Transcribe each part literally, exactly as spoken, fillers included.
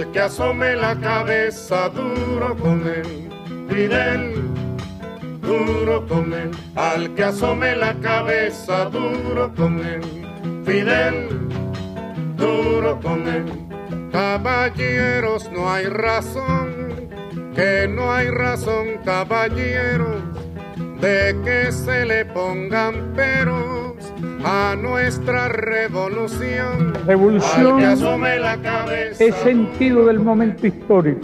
al que asome la cabeza, duro con él, Fidel, duro con él, al que asome la cabeza, duro con él, Fidel, duro con él. Caballeros, no hay razón, que no hay razón, caballeros, de que se le pongan peros a nuestra revolución. Revolución que asome la cabeza, es sentido del momento histórico.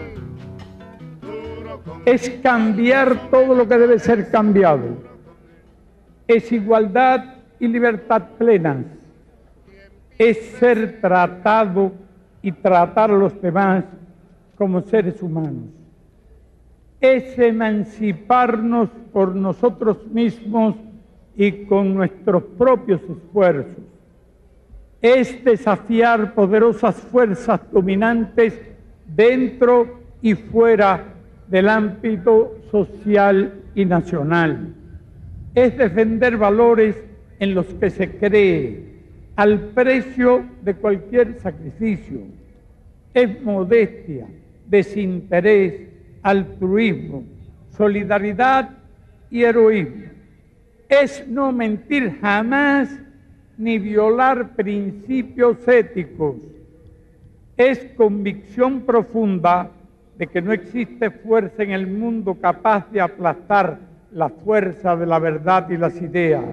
Es cambiar todo lo que debe ser cambiado. Es igualdad y libertad plenas. Es ser tratado y tratar a los demás como seres humanos. Es emanciparnos por nosotros mismos y con nuestros propios esfuerzos. Es desafiar poderosas fuerzas dominantes dentro y fuera del ámbito social y nacional. Es defender valores en los que se cree, al precio de cualquier sacrificio. Es modestia, desinterés, altruismo, solidaridad y heroísmo. Es no mentir jamás ni violar principios éticos. Es convicción profunda de que no existe fuerza en el mundo capaz de aplastar la fuerza de la verdad y las ideas.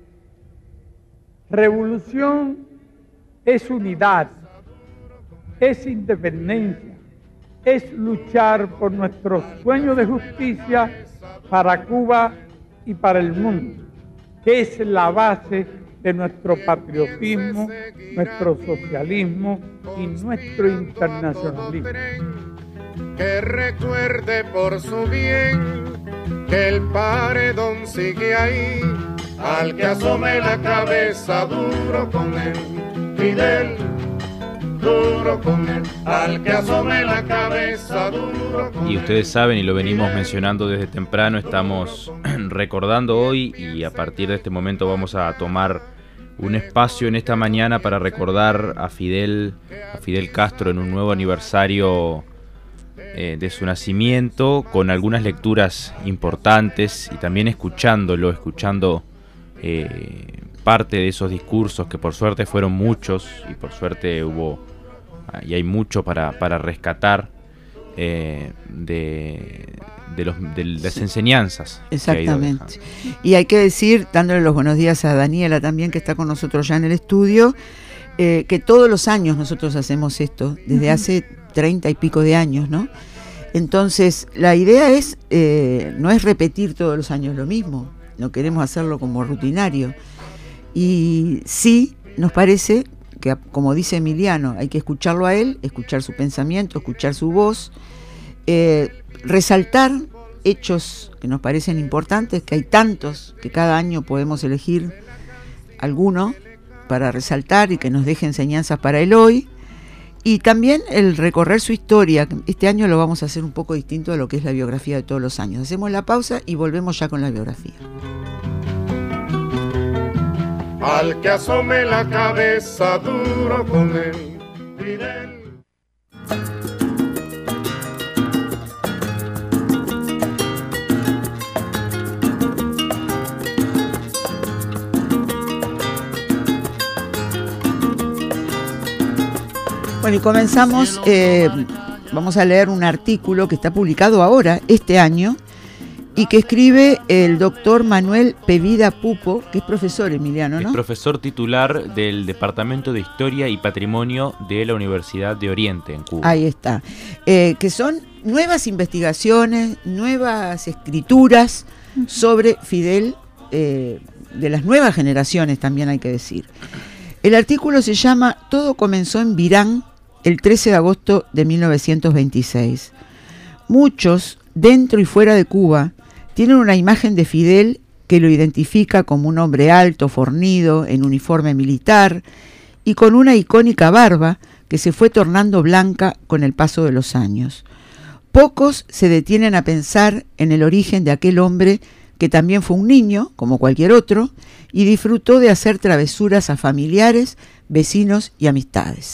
Revolución es unidad, es independencia, es luchar por nuestros sueños de justicia para Cuba y para el mundo, que es la base de nuestro patriotismo, nuestro socialismo y nuestro internacionalismo. Que recuerde por su bien que el paredón sigue ahí, al que asome la cabeza, duro con él, Fidel, duro con él, al que asome la cabeza, duro con él. Y ustedes saben, y lo venimos mencionando desde temprano, estamos recordando hoy, y a partir de este momento vamos a tomar un espacio en esta mañana para recordar a Fidel, a Fidel Castro en un nuevo aniversario eh, de su nacimiento, con algunas lecturas importantes y también escuchándolo, escuchando eh, parte de esos discursos que por suerte fueron muchos y por suerte hubo y hay mucho para, para rescatar eh, de, de, los, de las sí. enseñanzas. Exactamente. Y hay que decir, dándole los buenos días a Daniela también, que está con nosotros ya en el estudio, eh, que todos los años nosotros hacemos esto, desde uh-huh. hace treinta y pico de años, ¿no? Entonces, la idea es, eh, no es repetir todos los años lo mismo, no queremos hacerlo como rutinario. Y sí, nos parece que, como dice Emiliano, hay que escucharlo a él, escuchar su pensamiento, escuchar su voz, eh, resaltar hechos que nos parecen importantes, que hay tantos que cada año podemos elegir alguno para resaltar y que nos deje enseñanzas para el hoy, y también el recorrer su historia. Este año lo vamos a hacer un poco distinto a lo que es la biografía de todos los años. Hacemos la pausa y volvemos ya con la biografía. Al que asome la cabeza, duro con él, Fidel. Bueno, y comenzamos, eh, vamos a leer un artículo que está publicado ahora, este año, y que escribe el doctor Manuel Pevida Pupo, que es profesor, Emiliano, ¿no? Es profesor titular del Departamento de Historia y Patrimonio de la Universidad de Oriente, en Cuba. Ahí está. Eh, que son nuevas investigaciones, nuevas escrituras sobre Fidel, eh, de las nuevas generaciones también hay que decir. El artículo se llama Todo comenzó en Virán el trece de agosto de mil novecientos veintiséis. Muchos, dentro y fuera de Cuba, tienen una imagen de Fidel que lo identifica como un hombre alto, fornido, en uniforme militar y con una icónica barba que se fue tornando blanca con el paso de los años. Pocos se detienen a pensar en el origen de aquel hombre que también fue un niño, como cualquier otro, y disfrutó de hacer travesuras a familiares, vecinos y amistades.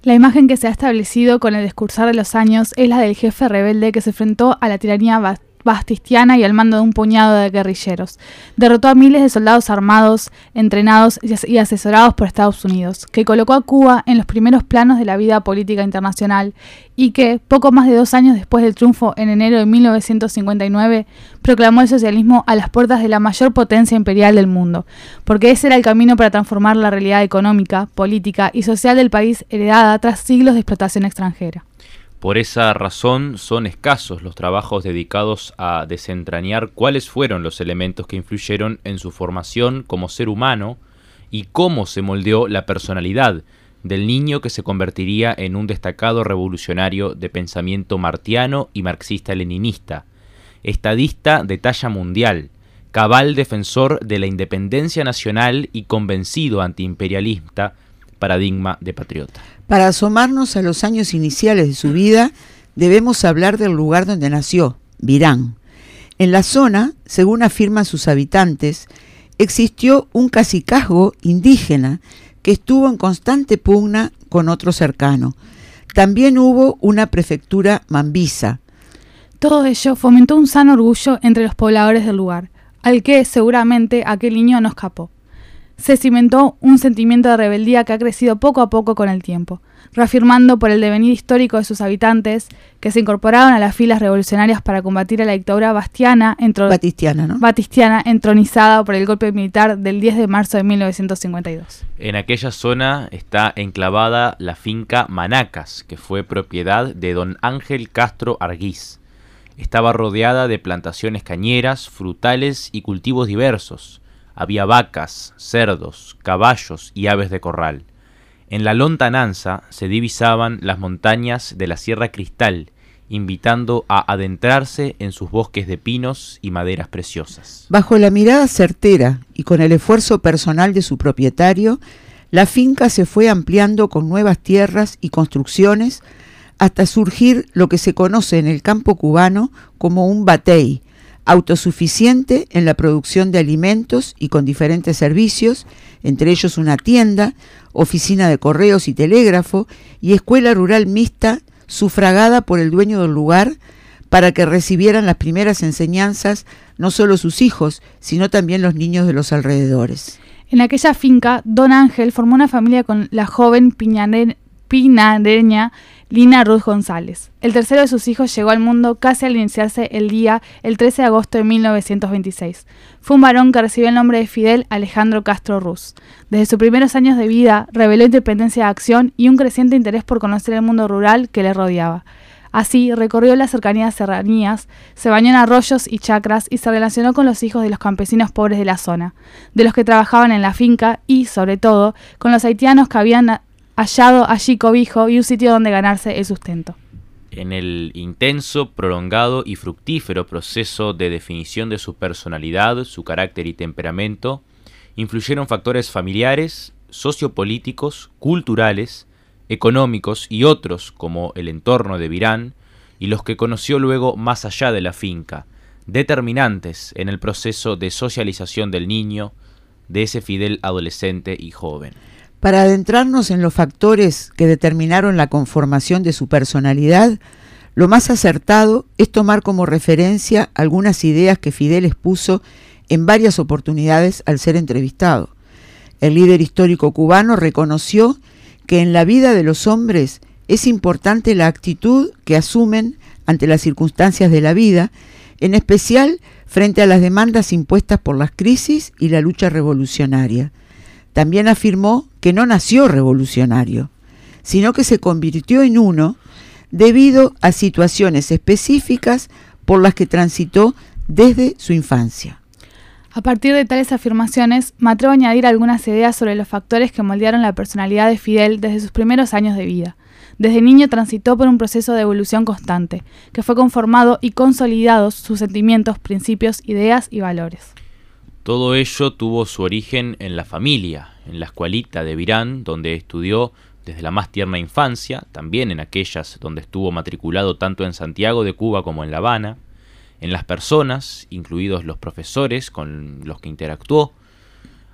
La imagen que se ha establecido con el discursar de los años es la del jefe rebelde que se enfrentó a la tiranía bastistiana y al mando de un puñado de guerrilleros. Derrotó a miles de soldados armados, entrenados y asesorados por Estados Unidos, que colocó a Cuba en los primeros planos de la vida política internacional y que, poco más de dos años después del triunfo en enero de mil novecientos cincuenta y nueve, proclamó el socialismo a las puertas de la mayor potencia imperial del mundo, porque ese era el camino para transformar la realidad económica, política y social del país heredada tras siglos de explotación extranjera. Por esa razón son escasos los trabajos dedicados a desentrañar cuáles fueron los elementos que influyeron en su formación como ser humano y cómo se moldeó la personalidad del niño que se convertiría en un destacado revolucionario de pensamiento martiano y marxista-leninista, estadista de talla mundial, cabal defensor de la independencia nacional y convencido antiimperialista, paradigma de patriota. Para asomarnos a los años iniciales de su vida, debemos hablar del lugar donde nació, Virán. En la zona, según afirman sus habitantes, existió un cacicazgo indígena que estuvo en constante pugna con otro cercano. También hubo una prefectura mambisa. Todo ello fomentó un sano orgullo entre los pobladores del lugar, al que seguramente aquel niño no escapó. Se cimentó un sentimiento de rebeldía que ha crecido poco a poco con el tiempo, reafirmando por el devenir histórico de sus habitantes que se incorporaron a las filas revolucionarias para combatir a la dictadura bastiana entro- Batistiana, ¿no? Batistiana entronizada por el golpe militar del diez de marzo de mil novecientos cincuenta y dos. En aquella zona está enclavada la finca Manacas, que fue propiedad de don Ángel Castro Arguiz. Estaba rodeada de plantaciones cañeras, frutales y cultivos diversos. Había vacas, cerdos, caballos y aves de corral. En la lontananza se divisaban las montañas de la Sierra Cristal, invitando a adentrarse en sus bosques de pinos y maderas preciosas. Bajo la mirada certera y con el esfuerzo personal de su propietario, la finca se fue ampliando con nuevas tierras y construcciones hasta surgir lo que se conoce en el campo cubano como un batey, autosuficiente en la producción de alimentos y con diferentes servicios, entre ellos una tienda, oficina de correos y telégrafo y escuela rural mixta sufragada por el dueño del lugar para que recibieran las primeras enseñanzas no solo sus hijos, sino también los niños de los alrededores. En aquella finca, don Ángel formó una familia con la joven piñare- pinareña Lina Ruth González. El tercero de sus hijos llegó al mundo casi al iniciarse el día el trece de agosto de mil novecientos veintiséis. Fue un varón que recibió el nombre de Fidel Alejandro Castro Ruz. Desde sus primeros años de vida reveló independencia de acción y un creciente interés por conocer el mundo rural que le rodeaba. Así, recorrió las cercanías serranías, se bañó en arroyos y chacras y se relacionó con los hijos de los campesinos pobres de la zona, de los que trabajaban en la finca y, sobre todo, con los haitianos que habían hallado allí cobijo y un sitio donde ganarse el sustento. En el intenso, prolongado y fructífero proceso de definición de su personalidad, su carácter y temperamento, influyeron factores familiares, sociopolíticos, culturales, económicos y otros como el entorno de Virán y los que conoció luego más allá de la finca, determinantes en el proceso de socialización del niño, de ese Fidel adolescente y joven. Para adentrarnos en los factores que determinaron la conformación de su personalidad, lo más acertado es tomar como referencia algunas ideas que Fidel expuso en varias oportunidades al ser entrevistado. El líder histórico cubano reconoció que en la vida de los hombres es importante la actitud que asumen ante las circunstancias de la vida, en especial frente a las demandas impuestas por las crisis y la lucha revolucionaria. También afirmó que no nació revolucionario, sino que se convirtió en uno debido a situaciones específicas por las que transitó desde su infancia. A partir de tales afirmaciones, me atrevo a añadir algunas ideas sobre los factores que moldearon la personalidad de Fidel desde sus primeros años de vida. Desde niño transitó por un proceso de evolución constante, que fue conformado y consolidados sus sentimientos, principios, ideas y valores. Todo ello tuvo su origen en la familia, en la escuelita de Virán, donde estudió desde la más tierna infancia, también en aquellas donde estuvo matriculado tanto en Santiago de Cuba como en La Habana, en las personas, incluidos los profesores con los que interactuó.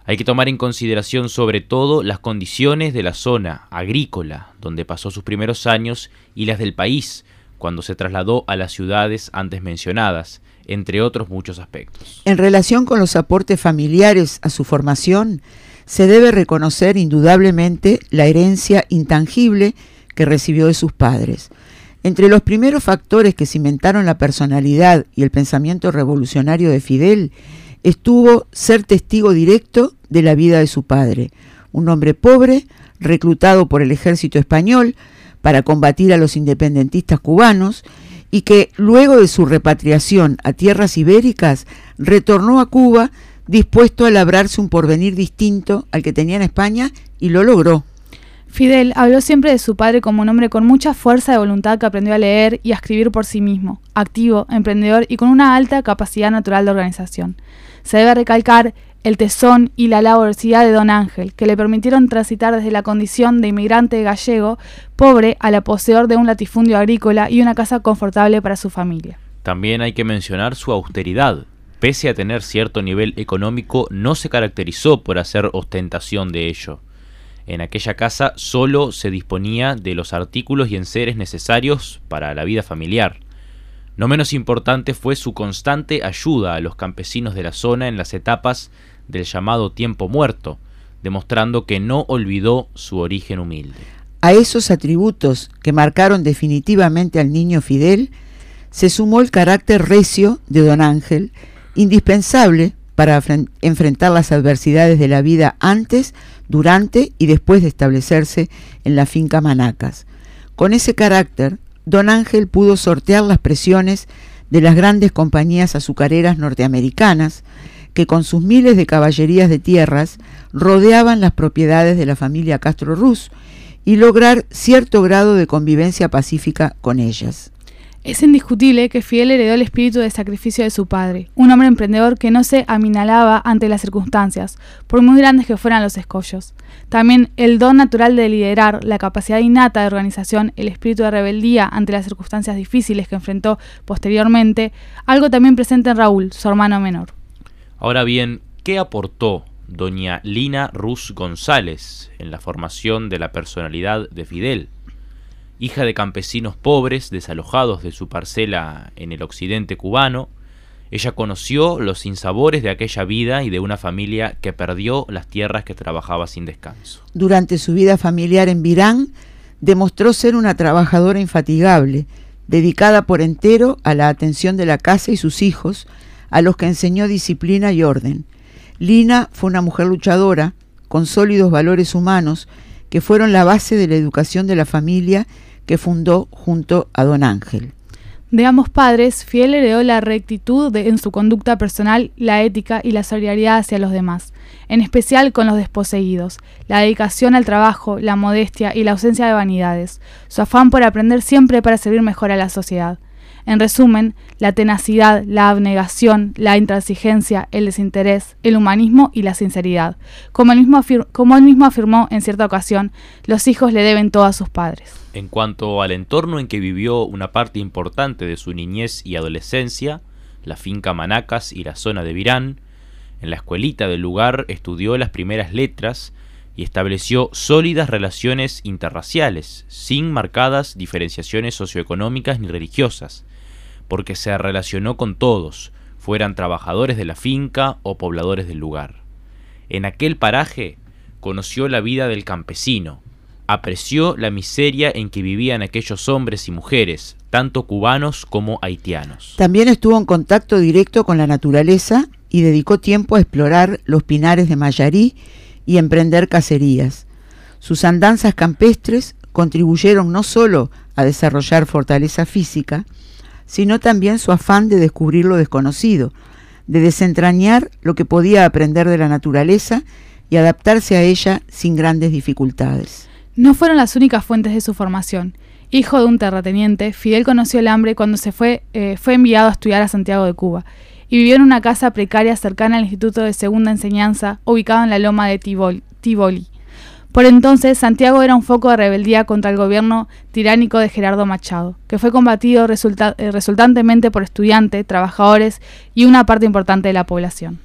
Hay que tomar en consideración sobre todo las condiciones de la zona agrícola, donde pasó sus primeros años, y las del país, cuando se trasladó a las ciudades antes mencionadas, entre otros muchos aspectos. En relación con los aportes familiares a su formación, se debe reconocer indudablemente la herencia intangible que recibió de sus padres. Entre los primeros factores que cimentaron la personalidad y el pensamiento revolucionario de Fidel estuvo ser testigo directo de la vida de su padre, un hombre pobre, reclutado por el ejército español para combatir a los independentistas cubanos, y que luego de su repatriación a tierras ibéricas retornó a Cuba dispuesto a labrarse un porvenir distinto al que tenía en España, y lo logró. Fidel habló siempre de su padre como un hombre con mucha fuerza de voluntad que aprendió a leer y a escribir por sí mismo, activo, emprendedor y con una alta capacidad natural de organización. Se debe recalcar el tesón y la laboriosidad de don Ángel, que le permitieron transitar desde la condición de inmigrante gallego pobre a la poseedor de un latifundio agrícola y una casa confortable para su familia. También hay que mencionar su austeridad. Pese a tener cierto nivel económico, no se caracterizó por hacer ostentación de ello. En aquella casa solo se disponía de los artículos y enseres necesarios para la vida familiar. No menos importante fue su constante ayuda a los campesinos de la zona en las etapas del llamado tiempo muerto, demostrando que no olvidó su origen humilde. A esos atributos que marcaron definitivamente al niño Fidel, se sumó el carácter recio de don Ángel, indispensable para enfrentar las adversidades de la vida antes, durante y después de establecerse en la finca Manacas. Con ese carácter, don Ángel pudo sortear las presiones de las grandes compañías azucareras norteamericanas, que con sus miles de caballerías de tierras rodeaban las propiedades de la familia Castro Ruz, y lograr cierto grado de convivencia pacífica con ellas. Es indiscutible que Fidel heredó el espíritu de sacrificio de su padre, un hombre emprendedor que no se aminalaba ante las circunstancias, por muy grandes que fueran los escollos. También el don natural de liderar, la capacidad innata de organización, el espíritu de rebeldía ante las circunstancias difíciles que enfrentó posteriormente, algo también presente en Raúl, su hermano menor. Ahora bien, ¿qué aportó doña Lina Ruz González en la formación de la personalidad de Fidel? Hija de campesinos pobres, desalojados de su parcela en el occidente cubano, ella conoció los sinsabores de aquella vida y de una familia que perdió las tierras que trabajaba sin descanso. Durante su vida familiar en Virán, demostró ser una trabajadora infatigable, dedicada por entero a la atención de la casa y sus hijos, a los que enseñó disciplina y orden. Lina fue una mujer luchadora, con sólidos valores humanos, que fueron la base de la educación de la familia que fundó junto a don Ángel. De ambos padres, Fidel heredó la rectitud de, en su conducta personal, la ética y la solidaridad hacia los demás, en especial con los desposeídos, la dedicación al trabajo, la modestia y la ausencia de vanidades, su afán por aprender siempre para servir mejor a la sociedad. En resumen, la tenacidad, la abnegación, la intransigencia, el desinterés, el humanismo y la sinceridad. Como él mismo, afir- como él mismo afirmó en cierta ocasión, los hijos le deben todo a sus padres. En cuanto al entorno en que vivió una parte importante de su niñez y adolescencia, la finca Manacas y la zona de Virán, en la escuelita del lugar estudió las primeras letras y estableció sólidas relaciones interraciales, sin marcadas diferenciaciones socioeconómicas ni religiosas, porque se relacionó con todos, fueran trabajadores de la finca o pobladores del lugar. En aquel paraje conoció la vida del campesino, apreció la miseria en que vivían aquellos hombres y mujeres, tanto cubanos como haitianos. También estuvo en contacto directo con la naturaleza y dedicó tiempo a explorar los pinares de Mayarí y emprender cacerías. Sus andanzas campestres contribuyeron no solo a desarrollar fortaleza física, sino también su afán de descubrir lo desconocido, de desentrañar lo que podía aprender de la naturaleza y adaptarse a ella sin grandes dificultades. No fueron las únicas fuentes de su formación. Hijo de un terrateniente, Fidel conoció el hambre cuando se fue, eh, fue enviado a estudiar a Santiago de Cuba y vivió en una casa precaria cercana al Instituto de Segunda Enseñanza, ubicado en la loma de Tívoli. Tívoli. Por entonces, Santiago era un foco de rebeldía contra el gobierno tiránico de Gerardo Machado, que fue combatido resulta- eh, resultantemente por estudiantes, trabajadores y una parte importante de la población.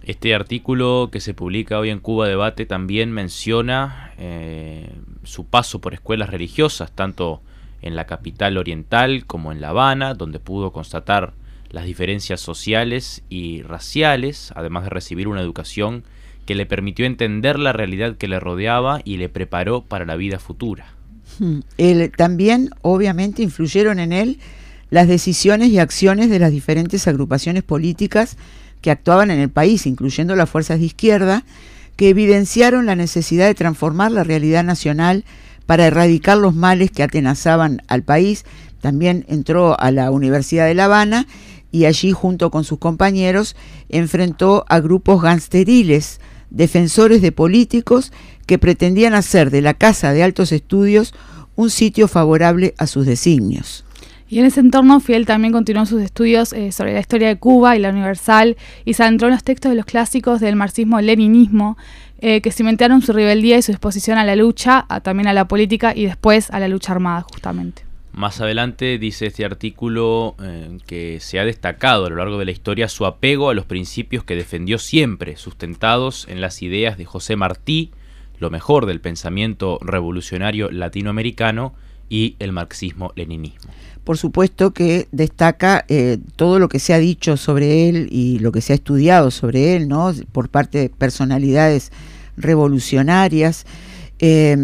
Este artículo que se publica hoy en Cuba Debate también menciona eh, su paso por escuelas religiosas, tanto en la capital oriental como en La Habana, donde pudo constatar las diferencias sociales y raciales, además de recibir una educación que le permitió entender la realidad que le rodeaba y le preparó para la vida futura. Él, también, obviamente, influyeron en él las decisiones y acciones de las diferentes agrupaciones políticas que actuaban en el país, incluyendo las fuerzas de izquierda, que evidenciaron la necesidad de transformar la realidad nacional para erradicar los males que atenazaban al país. También entró a la Universidad de La Habana y allí, junto con sus compañeros, enfrentó a grupos gangsteriles, defensores de políticos que pretendían hacer de la Casa de Altos Estudios un sitio favorable a sus designios. Y en ese entorno, Fidel también continuó sus estudios eh, sobre la historia de Cuba y la Universal, y se adentró en los textos de los clásicos del marxismo-leninismo, eh, que cimentaron su rebeldía y su disposición a la lucha, a, también a la política y después a la lucha armada, justamente. Más adelante dice este artículo eh, que se ha destacado a lo largo de la historia su apego a los principios que defendió siempre, sustentados en las ideas de José Martí, lo mejor del pensamiento revolucionario latinoamericano y el marxismo-leninismo. Por supuesto que destaca eh, todo lo que se ha dicho sobre él y lo que se ha estudiado sobre él, ¿no?, por parte de personalidades revolucionarias, eh,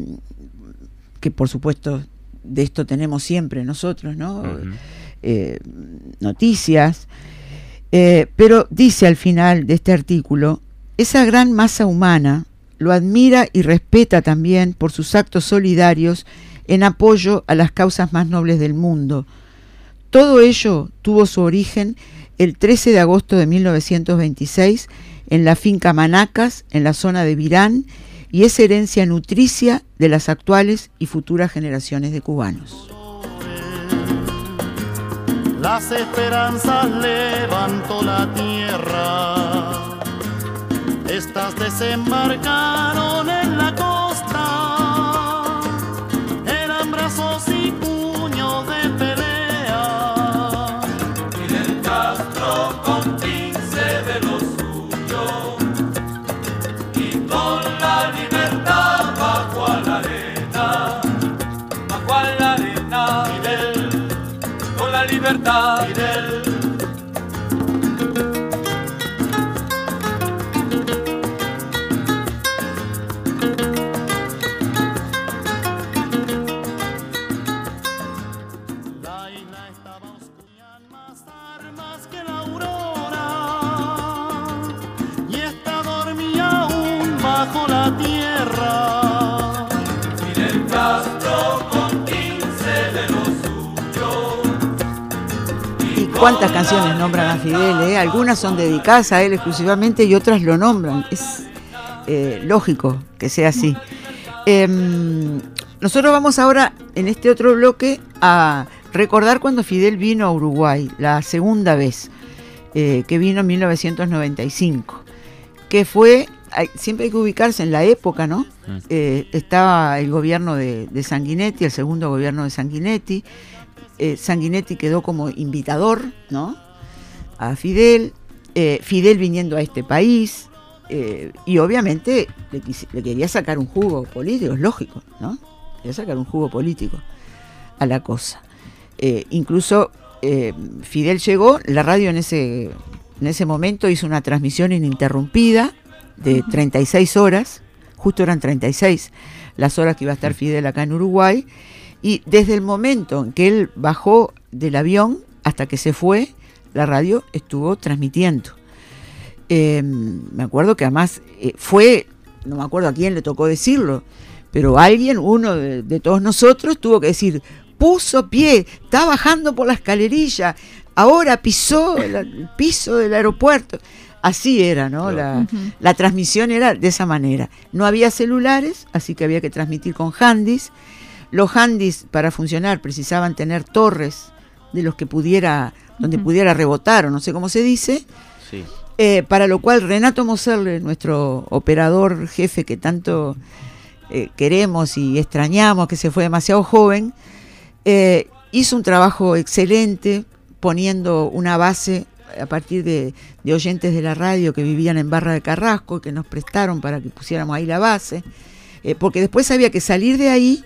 que por supuesto de esto tenemos siempre nosotros, ¿no? Uh-huh. eh, noticias, eh, pero dice al final de este artículo: esa gran masa humana lo admira y respeta también por sus actos solidarios en apoyo a las causas más nobles del mundo. Todo ello tuvo su origen el trece de agosto de mil novecientos veintiséis en la finca Manacas, en la zona de Virán, y es herencia nutricia de las actuales y futuras generaciones de cubanos. Las esperanzas levantó la tierra, estas desembarcaron en la costa, eran brazos y puños de pelea, Fidel Castro con quince de los suyos, y con la libertad bajo a la arena, bajo a la arena, Fidel, con la libertad, Fidel. Bajo la tierra, Fidel Castro con quince de los suyos. Y cuántas canciones nombran a Fidel, ¿eh? Algunas son dedicadas a él exclusivamente y otras lo nombran. Es eh, lógico que sea así. Eh, nosotros vamos ahora, en este otro bloque, a recordar cuando Fidel vino a Uruguay, la segunda vez, eh, que vino en mil novecientos noventa y cinco, que fue... Siempre hay que ubicarse en la época, ¿no? Mm. Eh, estaba el gobierno de, de Sanguinetti, el segundo gobierno de Sanguinetti. Eh, Sanguinetti quedó como invitador, ¿no?, a Fidel. Eh, Fidel viniendo a este país. Eh, y obviamente le, le quería sacar un jugo político, es lógico, ¿no? Quería sacar un jugo político a la cosa. Eh, incluso eh, Fidel llegó, la radio en ese, en ese momento hizo una transmisión ininterrumpida de treinta y seis horas, justo eran treinta y seis las horas que iba a estar Fidel acá en Uruguay, y desde el momento en que él bajó del avión hasta que se fue, la radio estuvo transmitiendo. Eh, me acuerdo que además eh, fue, no me acuerdo a quién le tocó decirlo, pero alguien, uno de, de todos nosotros, tuvo que decir: puso pie, está bajando por la escalerilla, ahora pisó el, el piso del aeropuerto. Así era, ¿no? La, uh-huh. la transmisión era de esa manera. No había celulares, así que había que transmitir con handys. Los handys, para funcionar, precisaban tener torres de los que pudiera, donde uh-huh. pudiera rebotar, o no sé cómo se dice. Sí. Eh, para lo cual Renato Moserle, nuestro operador jefe que tanto eh, queremos y extrañamos, que se fue demasiado joven, eh, hizo un trabajo excelente poniendo una base a partir de, de oyentes de la radio que vivían en Barra de Carrasco, que nos prestaron para que pusiéramos ahí la base, eh, porque después había que salir de ahí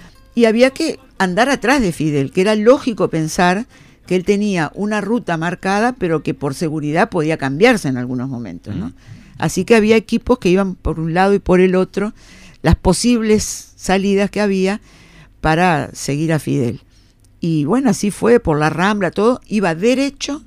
y había que andar atrás de Fidel, que era lógico pensar que él tenía una ruta marcada, pero que por seguridad podía cambiarse en algunos momentos, ¿no? Así que había equipos que iban por un lado y por el otro, las posibles salidas que había para seguir a Fidel. Y bueno, así fue, por la Rambla, todo, iba derecho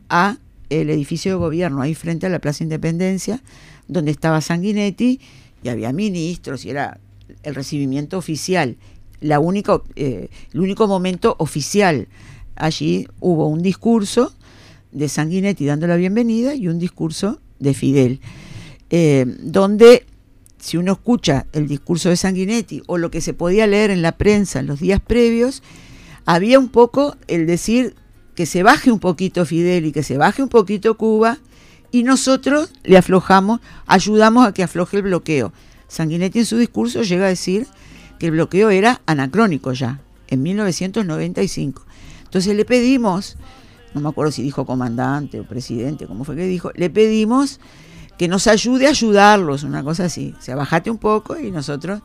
a el edificio de gobierno, ahí frente a la Plaza Independencia, donde estaba Sanguinetti, y había ministros, y era el recibimiento oficial. La única, eh, el único momento oficial. Allí hubo un discurso de Sanguinetti dando la bienvenida y un discurso de Fidel, eh, donde si uno escucha el discurso de Sanguinetti o lo que se podía leer en la prensa en los días previos, había un poco el decir que se baje un poquito Fidel y que se baje un poquito Cuba, y nosotros le aflojamos, ayudamos a que afloje el bloqueo. Sanguinetti en su discurso llega a decir que el bloqueo era anacrónico ya, en mil novecientos noventa y cinco. Entonces le pedimos, no me acuerdo si dijo comandante o presidente, cómo fue que dijo, le pedimos que nos ayude a ayudarlos, una cosa así, o sea, bajate un poco y nosotros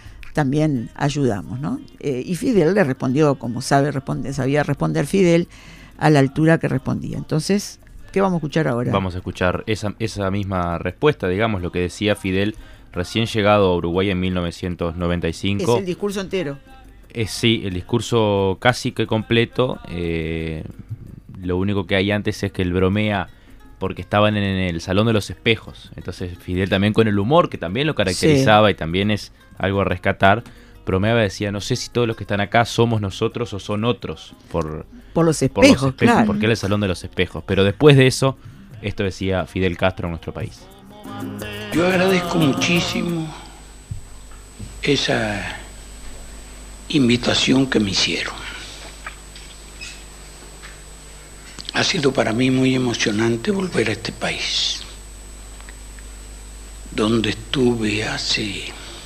también ayudamos, ¿no? Eh, y Fidel le respondió, como sabe responder, sabía responder Fidel, a la altura que respondía. Entonces, ¿qué vamos a escuchar ahora? Vamos a escuchar esa, esa misma respuesta, digamos, lo que decía Fidel recién llegado a Uruguay en mil novecientos noventa y cinco. Es el discurso entero. Eh, sí, el discurso casi que completo. Eh, lo único que hay antes es que él bromea porque estaban en el Salón de los Espejos. Entonces Fidel también con el humor, que también lo caracterizaba, sí, y también es algo a rescatar, bromeaba, decía, no sé si todos los que están acá somos nosotros o son otros. Por, por los espejos, por los espejos, claro. Porque era el Salón de los Espejos. Pero después de eso, esto decía Fidel Castro en nuestro país. Yo agradezco muchísimo esa invitación que me hicieron. Ha sido para mí muy emocionante volver a este país, donde estuve hace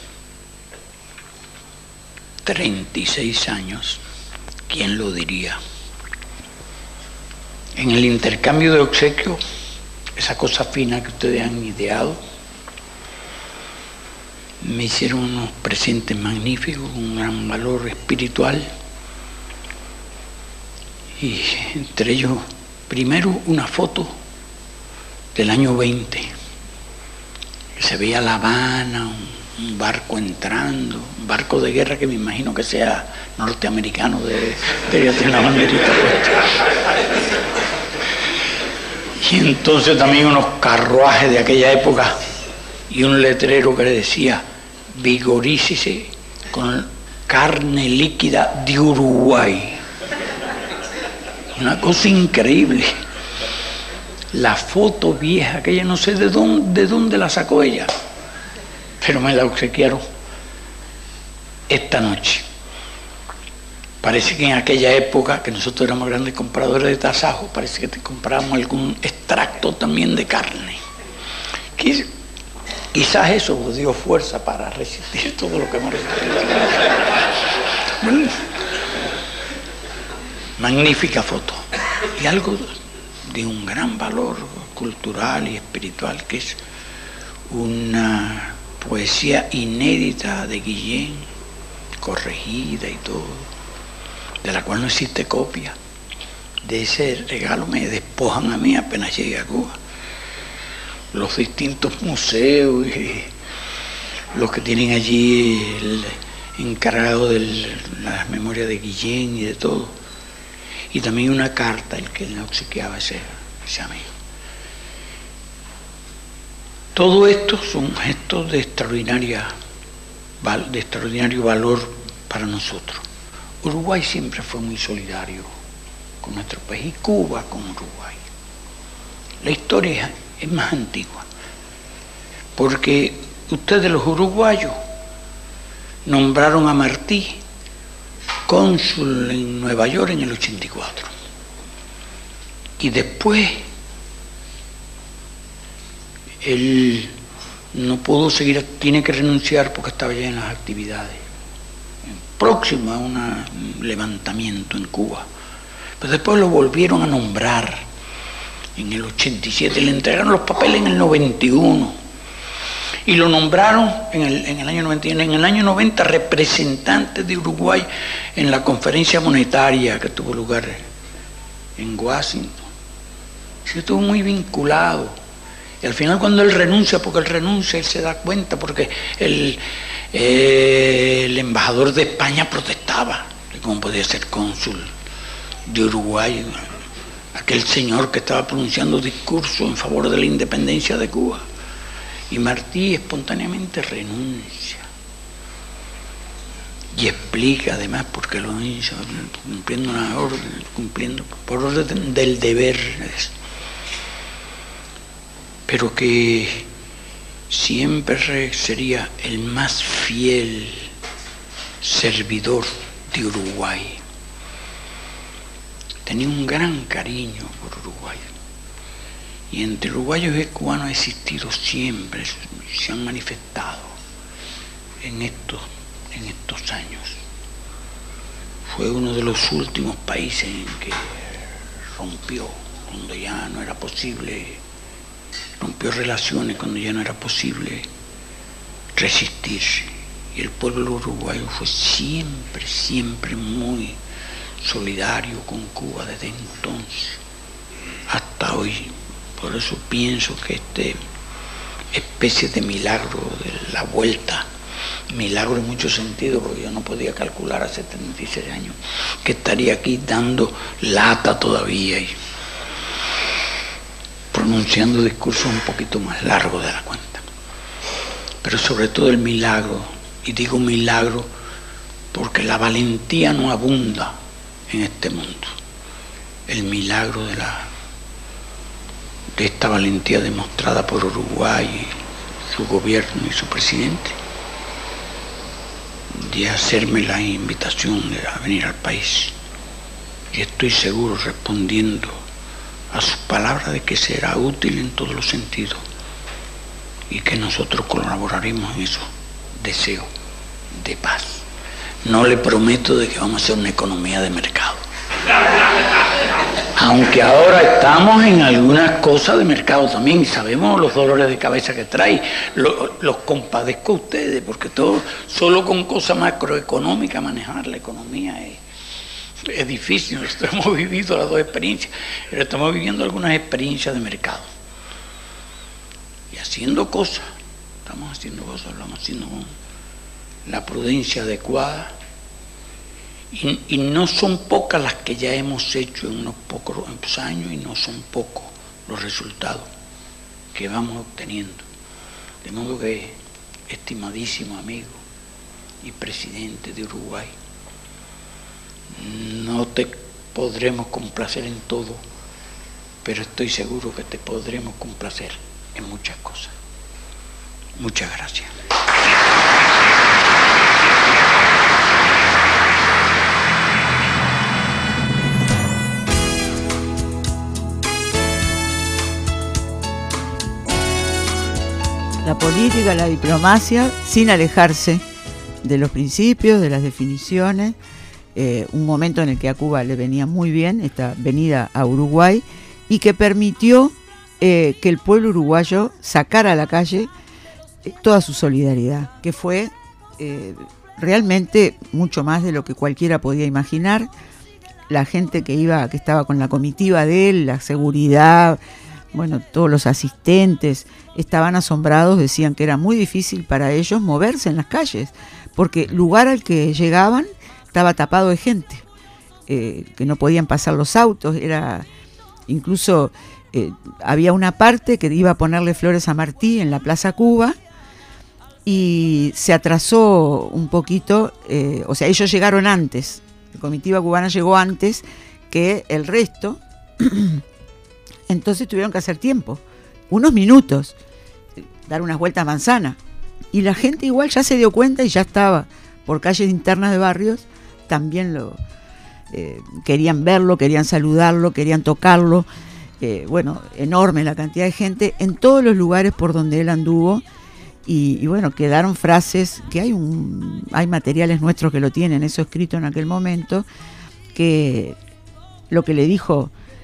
treinta y seis años, ¿quién lo diría? En el intercambio de obsequios, esa cosa fina que ustedes han ideado, me hicieron unos presentes magníficos, un gran valor espiritual, y entre ellos, primero una foto del año veinte, que se veía La Habana, un, un barco entrando, un barco de guerra que me imagino que sea norteamericano, de, debería tener la banderita puesta. Y entonces también unos carruajes de aquella época y un letrero que le decía, vigorícese con carne líquida de Uruguay. Una cosa increíble. La foto vieja, aquella no sé de dónde, de dónde la sacó ella, pero me la obsequiaron esta noche. Parece que en aquella época, que nosotros éramos grandes compradores de tasajos, parece que te comprábamos algún extracto también de carne. Quizás eso nos dio fuerza para resistir todo lo que hemos resistido. Bueno, magnífica foto. Y algo de un gran valor cultural y espiritual, que es una poesía inédita de Guillén, corregida y todo, de la cual no existe copia. De ese regalo me despojan a mí apenas llegué a Cuba. Los distintos museos y los que tienen allí el encargado de la memoria de Guillén y de todo. Y también una carta, el que le obsequiaba ese, ese amigo. Todo esto son gestos de, extraordinaria, de extraordinario valor para nosotros. Uruguay siempre fue muy solidario con nuestro país, y Cuba con Uruguay. La historia es más antigua, porque ustedes los uruguayos nombraron a Martí cónsul en Nueva York en el ochenta y cuatro, y después él no pudo seguir, tiene que renunciar porque estaba ya en las actividades próximo a un levantamiento en Cuba, pero después lo volvieron a nombrar en el ochenta y siete, le entregaron los papeles en el noventa y uno y lo nombraron en el, en el año noventa y uno, en el año noventa representante de Uruguay en la conferencia monetaria que tuvo lugar en Washington. Sí, estuvo muy vinculado. Y al final cuando él renuncia, porque él renuncia, él se da cuenta, porque el, eh, el embajador de España protestaba de cómo podía ser cónsul de Uruguay, aquel señor que estaba pronunciando discursos en favor de la independencia de Cuba. Y Martí espontáneamente renuncia. Y explica además por qué lo hizo, cumpliendo una orden, cumpliendo por orden del deber. Pero que siempre sería el más fiel servidor de Uruguay. Tenía un gran cariño por Uruguay. Y entre uruguayos y cubanos ha existido siempre, se han manifestado en estos, en estos años. Fue uno de los últimos países en que rompió, cuando ya no era posible, rompió relaciones cuando ya no era posible resistirse. Y el pueblo uruguayo fue siempre, siempre muy solidario con Cuba desde entonces hasta hoy. Por eso pienso que este especie de milagro de la vuelta, milagro en muchos sentidos, porque yo no podía calcular hace treinta y seis años que estaría aquí dando lata todavía y pronunciando discursos un poquito más largos de la cuenta. Pero sobre todo el milagro, y digo milagro porque la valentía no abunda en este mundo. El milagro de la de esta valentía demostrada por Uruguay, su gobierno y su presidente, de hacerme la invitación de a venir al país. Y estoy seguro, respondiendo a sus palabras, de que será útil en todos los sentidos y que nosotros colaboraremos en eso. Deseo de paz. No le prometo de que vamos a hacer una economía de mercado. Aunque ahora estamos en algunas cosas de mercado también y sabemos los dolores de cabeza que trae, lo, los compadezco a ustedes, porque todo, solo con cosas macroeconómicas manejar la economía es, es difícil. Nosotros hemos vivido las dos experiencias, pero estamos viviendo algunas experiencias de mercado. Y haciendo cosas, estamos haciendo cosas, lo estamos haciendo con la prudencia adecuada. Y, y no son pocas las que ya hemos hecho en unos pocos años, y no son pocos los resultados que vamos obteniendo. De modo que, estimadísimo amigo y presidente de Uruguay, no te podremos complacer en todo, pero estoy seguro que te podremos complacer en muchas cosas. Muchas gracias. La política, la diplomacia, sin alejarse de los principios, de las definiciones, eh, un momento en el que a Cuba le venía muy bien esta venida a Uruguay y que permitió eh, que el pueblo uruguayo sacara a la calle eh, toda su solidaridad, que fue eh, realmente mucho más de lo que cualquiera podía imaginar. La gente que iba, que estaba con la comitiva de él, la seguridad, bueno, todos los asistentes estaban asombrados, decían que era muy difícil para ellos moverse en las calles, porque el lugar al que llegaban estaba tapado de gente, eh, que no podían pasar los autos, era incluso eh, había una parte que iba a ponerle flores a Martí en la Plaza Cuba y se atrasó un poquito, eh, o sea, ellos llegaron antes, la comitiva cubana llegó antes que el resto. Entonces tuvieron que hacer tiempo, unos minutos, dar unas vueltas a manzana. Y la gente igual ya se dio cuenta y ya estaba por calles internas de barrios, también lo eh, querían verlo, querían saludarlo, querían tocarlo. Eh, bueno, enorme la cantidad de gente en todos los lugares por donde él anduvo. Y, y bueno, quedaron frases, que hay, un, hay materiales nuestros que lo tienen, eso escrito en aquel momento, que lo que le dijo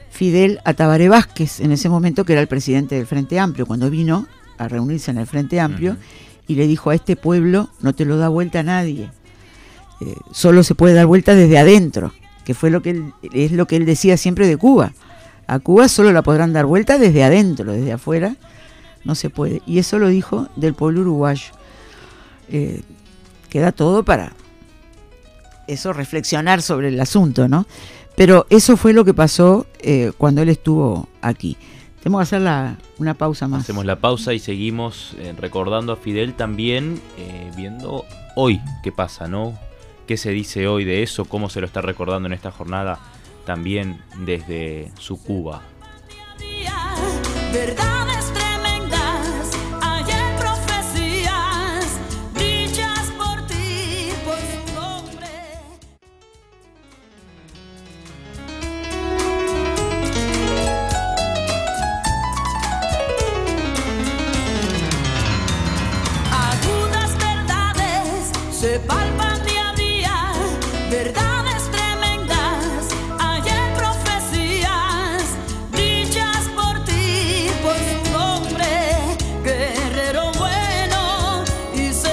Fidel a Tabaré Vázquez, en ese momento que era el presidente del Frente Amplio, cuando vino a reunirse en el Frente Amplio, uh-huh. y le dijo: a este pueblo no te lo da vuelta nadie, eh, solo se puede dar vuelta desde adentro, que fue lo que él, es lo que él decía siempre de Cuba. A Cuba solo la podrán dar vuelta desde adentro, desde afuera no se puede. Y eso lo dijo del pueblo uruguayo. Eh, queda todo para eso, reflexionar sobre el asunto, ¿no? Pero eso fue lo que pasó eh, cuando él estuvo aquí. Tenemos que hacer la, una pausa más. Hacemos la pausa y seguimos eh, recordando a Fidel también, eh, viendo hoy qué pasa, ¿no? ¿Qué se dice hoy de eso? ¿Cómo se lo está recordando en esta jornada también desde su Cuba? Verdades tremendas, ayer profecías, dichas por ti, por su nombre. Agudas verdades se palpan día a día, verdades tremendas, ayer profecías, dichas por ti, por su nombre, guerrero bueno, y se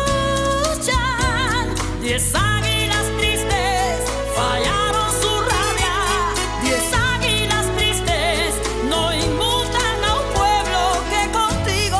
escuchan diez águilas tristes, fallaron su rabia, diez águilas tristes, no inmutan a un pueblo que contigo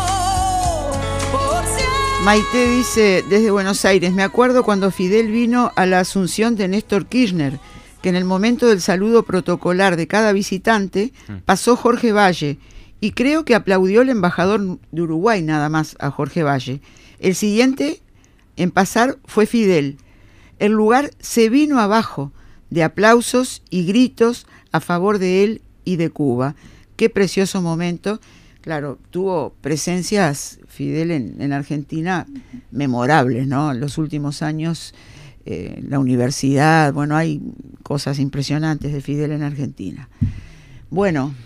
por siempre. Maite dice desde Buenos Aires: me acuerdo cuando Fidel vino a la asunción de Néstor Kirchner, que en el momento del saludo protocolar de cada visitante pasó Jorge Valle, y creo que aplaudió el embajador de Uruguay nada más a Jorge Valle. El siguiente en pasar fue Fidel. El lugar se vino abajo de aplausos y gritos a favor de él y de Cuba. Qué precioso momento. Claro, tuvo presencias Fidel en, en Argentina memorables, ¿no? En los últimos años, eh, la universidad, bueno, hay cosas impresionantes de Fidel en Argentina. Bueno.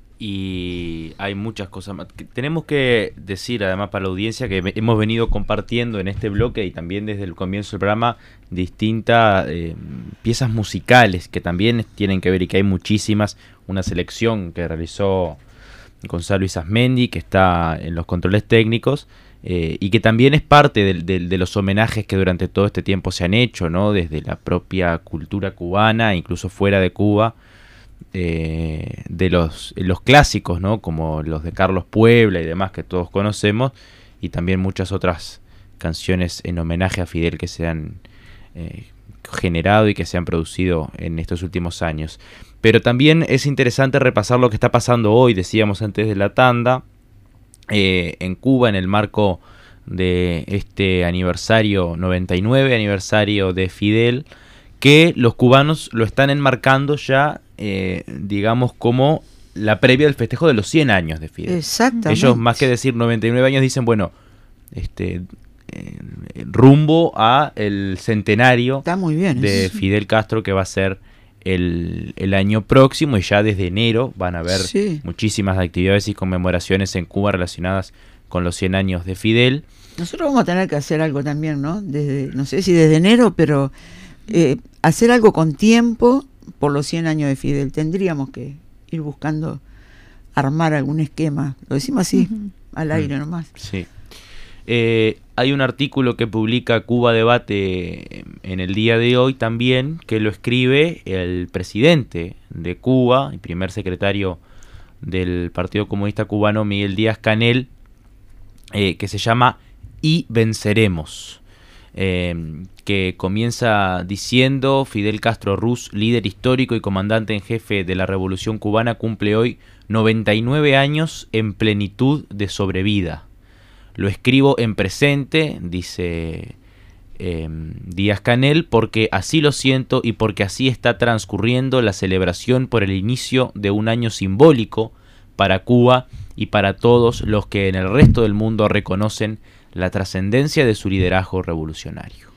Y hay muchas cosas más. Tenemos que decir, además, para la audiencia, que hemos venido compartiendo en este bloque y también desde el comienzo del programa distintas eh, piezas musicales que también tienen que ver, y que hay muchísimas. Una selección que realizó Gonzalo Isasmendi, que está en los controles técnicos, eh, y que también es parte de, de, de los homenajes que durante todo este tiempo se han hecho, ¿no? Desde la propia cultura cubana, incluso fuera de Cuba, eh, de los, los clásicos, ¿no? Como los de Carlos Puebla y demás que todos conocemos, y también muchas otras canciones en homenaje a Fidel que se han eh, generado y que se han producido en estos últimos años. Pero también es interesante repasar lo que está pasando hoy, decíamos antes de la tanda, eh, en Cuba, en el marco de este aniversario, noventa y nueve aniversario de Fidel, que los cubanos lo están enmarcando ya, eh, digamos, como la previa del festejo de los cien años de Fidel. Exactamente. Ellos, más que decir noventa y nueve años, dicen, bueno, este... Eh, rumbo a el centenario Está muy bien, de eso. Fidel Castro, que va a ser el, el año próximo, y ya desde enero van a haber sí. muchísimas actividades y conmemoraciones en Cuba relacionadas con los cien años de Fidel. Nosotros vamos a tener que hacer algo también, ¿no? Desde, no sé si desde enero, pero eh, hacer algo con tiempo por los cien años de Fidel. Tendríamos que ir buscando armar algún esquema. Lo decimos así, uh-huh. al aire nomás. Sí. Eh, hay un artículo que publica Cuba Debate en el día de hoy también, que lo escribe el presidente de Cuba, el primer secretario del Partido Comunista Cubano, Miguel Díaz-Canel, eh, que se llama Y Venceremos, eh, que comienza diciendo: Fidel Castro Ruz, líder histórico y comandante en jefe de la Revolución Cubana, cumple hoy noventa y nueve años en plenitud de sobrevida. Lo escribo en presente, dice eh, Díaz-Canel, porque así lo siento y porque así está transcurriendo la celebración por el inicio de un año simbólico para Cuba y para todos los que en el resto del mundo reconocen la trascendencia de su liderazgo revolucionario.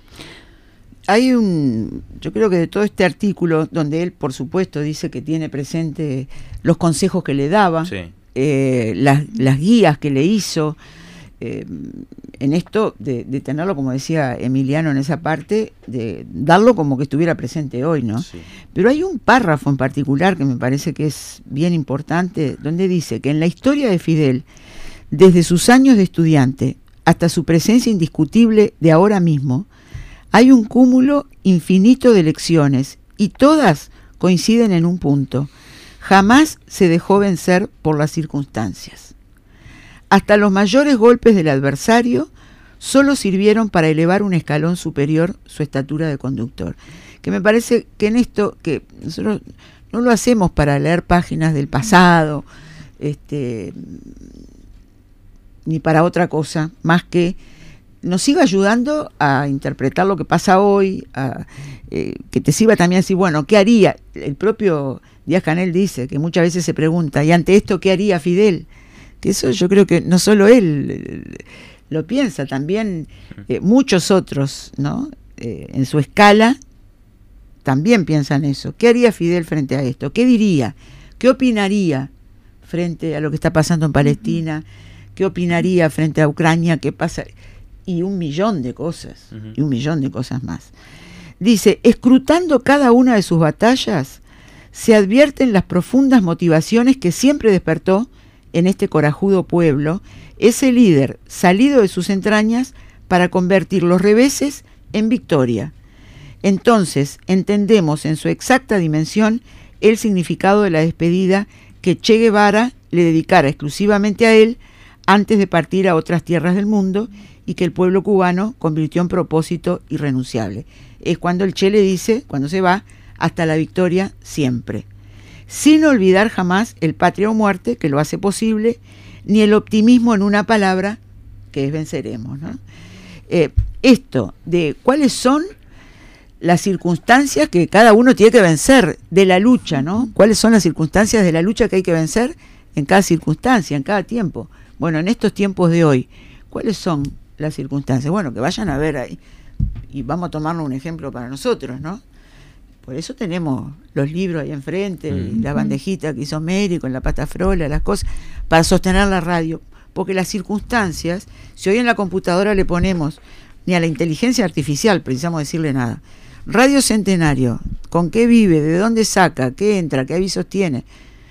Hay un, yo creo que de todo este artículo, donde él, por supuesto, dice que tiene presente los consejos que le daba, Sí. eh, las, las guías que le hizo, eh, en esto de, de tenerlo, como decía Emiliano en esa parte, de darlo como que estuviera presente hoy, ¿no? Sí. Pero hay un párrafo en particular que me parece que es bien importante, donde dice que en la historia de Fidel, desde sus años de estudiante hasta su presencia indiscutible de ahora mismo, hay un cúmulo infinito de lecciones y todas coinciden en un punto: jamás se dejó vencer por las circunstancias. Hasta los mayores golpes del adversario solo sirvieron para elevar un escalón superior su estatura de conductor. Que me parece que en esto, que nosotros no lo hacemos para leer páginas del pasado, este, ni para otra cosa, más que nos siga ayudando a interpretar lo que pasa hoy, a, eh, que te sirva también a decir, bueno, ¿qué haría? El propio Díaz-Canel dice que muchas veces se pregunta, ¿y ante esto qué haría Fidel? Que eso yo creo que no solo él eh, lo piensa, también eh, muchos otros, ¿no? Eh, en su escala también piensan eso. ¿Qué haría Fidel frente a esto? ¿Qué diría? ¿Qué opinaría frente a lo que está pasando en Palestina? ¿Qué opinaría frente a Ucrania? ¿Qué pasa? Y un millón de cosas, uh-huh. y un millón de cosas más. Dice, escrutando cada una de sus batallas, se advierten las profundas motivaciones que siempre despertó en este corajudo pueblo ese líder salido de sus entrañas para convertir los reveses en victoria. Entonces entendemos en su exacta dimensión el significado de la despedida que Che Guevara le dedicara exclusivamente a él antes de partir a otras tierras del mundo, y que el pueblo cubano convirtió en propósito irrenunciable. Es cuando el Che le dice, cuando se va, hasta la victoria siempre. Sin olvidar jamás el patria o muerte, que lo hace posible, ni el optimismo en una palabra, que es venceremos, ¿no? Eh, esto de cuáles son las circunstancias que cada uno tiene que vencer de la lucha, ¿no? ¿Cuáles son las circunstancias de la lucha que hay que vencer en cada circunstancia, en cada tiempo? Bueno, en estos tiempos de hoy, ¿cuáles son las circunstancias? Bueno, que vayan a ver ahí, y vamos a tomarnos un ejemplo para nosotros, ¿no? Por eso tenemos los libros ahí enfrente, mm. y la bandejita que hizo Mary con la pasta frola, las cosas, para sostener la radio, porque las circunstancias, si hoy en la computadora le ponemos, ni a la inteligencia artificial precisamos decirle nada, Radio Centenario, ¿con qué vive? ¿De dónde saca? ¿Qué entra? ¿Qué avisos tiene?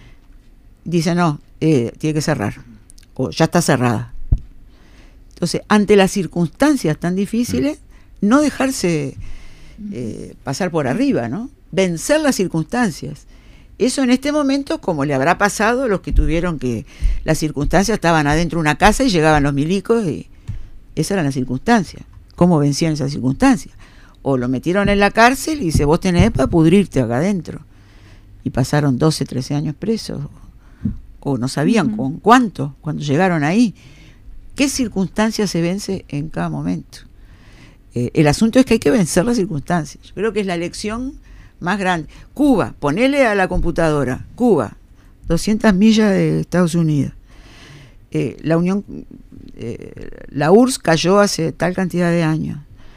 Dice, no, eh, tiene que cerrar, o ya está cerrada. Entonces, ante las circunstancias tan difíciles, no dejarse eh, pasar por arriba, ¿no? Vencer las circunstancias. Eso en este momento, como le habrá pasado a los que tuvieron que, las circunstancias estaban adentro de una casa y llegaban los milicos, y esa era la circunstancia. ¿Cómo vencían esas circunstancias? O lo metieron en la cárcel y dice, vos tenés para pudrirte acá adentro. Y pasaron doce, trece años presos. O no sabían uh-huh. con cuánto, cuando llegaron ahí. ¿Qué circunstancias se vence en cada momento? Eh, el asunto es que hay que vencer las circunstancias. Yo creo que es la lección más grande. Cuba, ponele a la computadora, Cuba, doscientas millas de Estados Unidos. Eh, la Unión, eh, la U R S S cayó hace tal cantidad de años.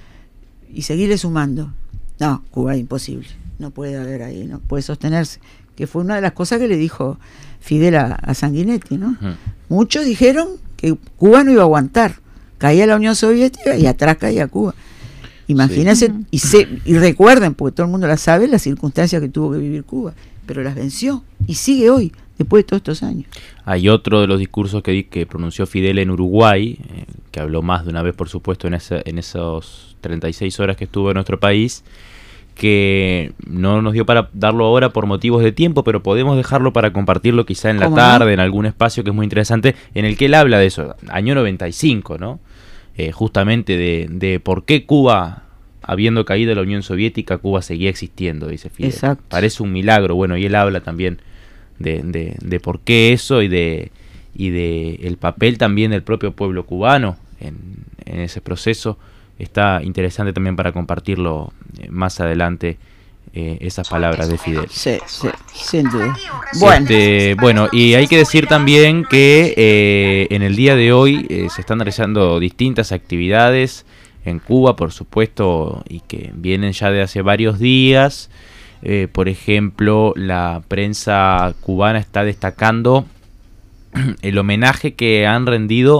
Y seguirle sumando. No, Cuba es imposible. No puede haber ahí, no puede sostenerse. Que fue una de las cosas que le dijo Fidel a, a Sanguinetti, ¿no? Uh-huh. Muchos dijeron que Cuba no iba a aguantar, caía la Unión Soviética y atrás caía Cuba. Imagínense, sí. y, se, y recuerden, porque todo el mundo la sabe, las circunstancias que tuvo que vivir Cuba, pero las venció y sigue hoy, después de todos estos años. Hay otro de los discursos que, que pronunció Fidel en Uruguay, eh, que habló más de una vez, por supuesto, en, esa, en esos treinta y seis horas que estuvo en nuestro país, que no nos dio para darlo ahora por motivos de tiempo, pero podemos dejarlo para compartirlo quizá en la tarde, no? en algún espacio que es muy interesante, en el que él habla de eso, año noventa y cinco, ¿no? Eh, justamente de, de por qué Cuba, habiendo caído la Unión Soviética, Cuba seguía existiendo, dice Fidel. Exacto. Parece un milagro, bueno, y él habla también de, de, de por qué eso y de, y de el papel también del propio pueblo cubano en, en ese proceso. Está interesante también para compartirlo eh, más adelante, eh, esas palabras de Fidel. Sí, sí, sin duda. Bueno, este, bueno y hay que decir también que eh, en el día de hoy eh, se están realizando distintas actividades en Cuba, por supuesto, y que vienen ya de hace varios días. Eh, por ejemplo, la prensa cubana está destacando el homenaje que han rendido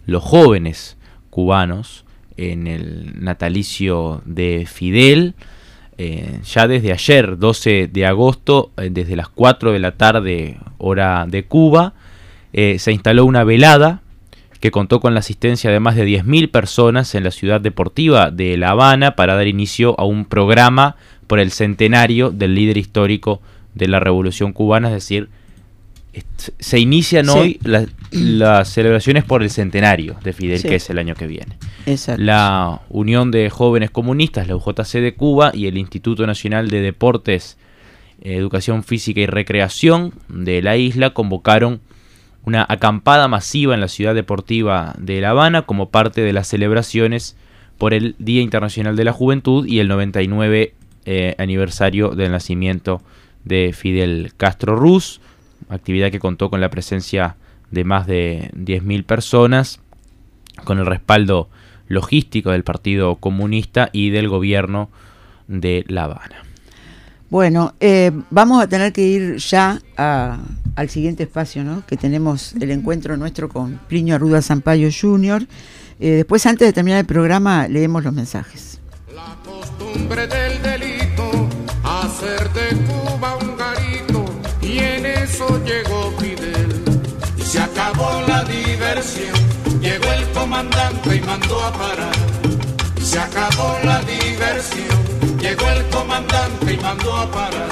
los jóvenes cubanos en el natalicio de Fidel. Eh, ya desde ayer, doce de agosto, eh, desde las cuatro de la tarde, hora de Cuba, eh, se instaló una velada que contó con la asistencia de más de diez mil personas en la ciudad deportiva de La Habana para dar inicio a un programa por el centenario del líder histórico de la Revolución Cubana, es decir, se inician sí. hoy la, las celebraciones por el centenario de Fidel, sí. que es el año que viene. Exacto. La Unión de Jóvenes Comunistas, la U J C de Cuba, y el Instituto Nacional de Deportes, Educación Física y Recreación de la isla convocaron una acampada masiva en la ciudad deportiva de La Habana como parte de las celebraciones por el Día Internacional de la Juventud y el noventa y nueve eh, aniversario del nacimiento de Fidel Castro Ruz. Actividad que contó con la presencia de más de diez mil personas, con el respaldo logístico del Partido Comunista y del gobierno de La Habana. Bueno, eh, vamos a tener que ir ya a, al siguiente espacio, ¿no? Que tenemos el encuentro nuestro con Plinio Arruda Sampaio junior Eh, después, antes de terminar el programa, leemos los mensajes. La costumbre del delito, hacer de Cuba un garito, y en eso llegó Fidel. Y se acabó la diversión, llegó el comandante y mandó a parar. Y se acabó la diversión, llegó el comandante y mandó a parar.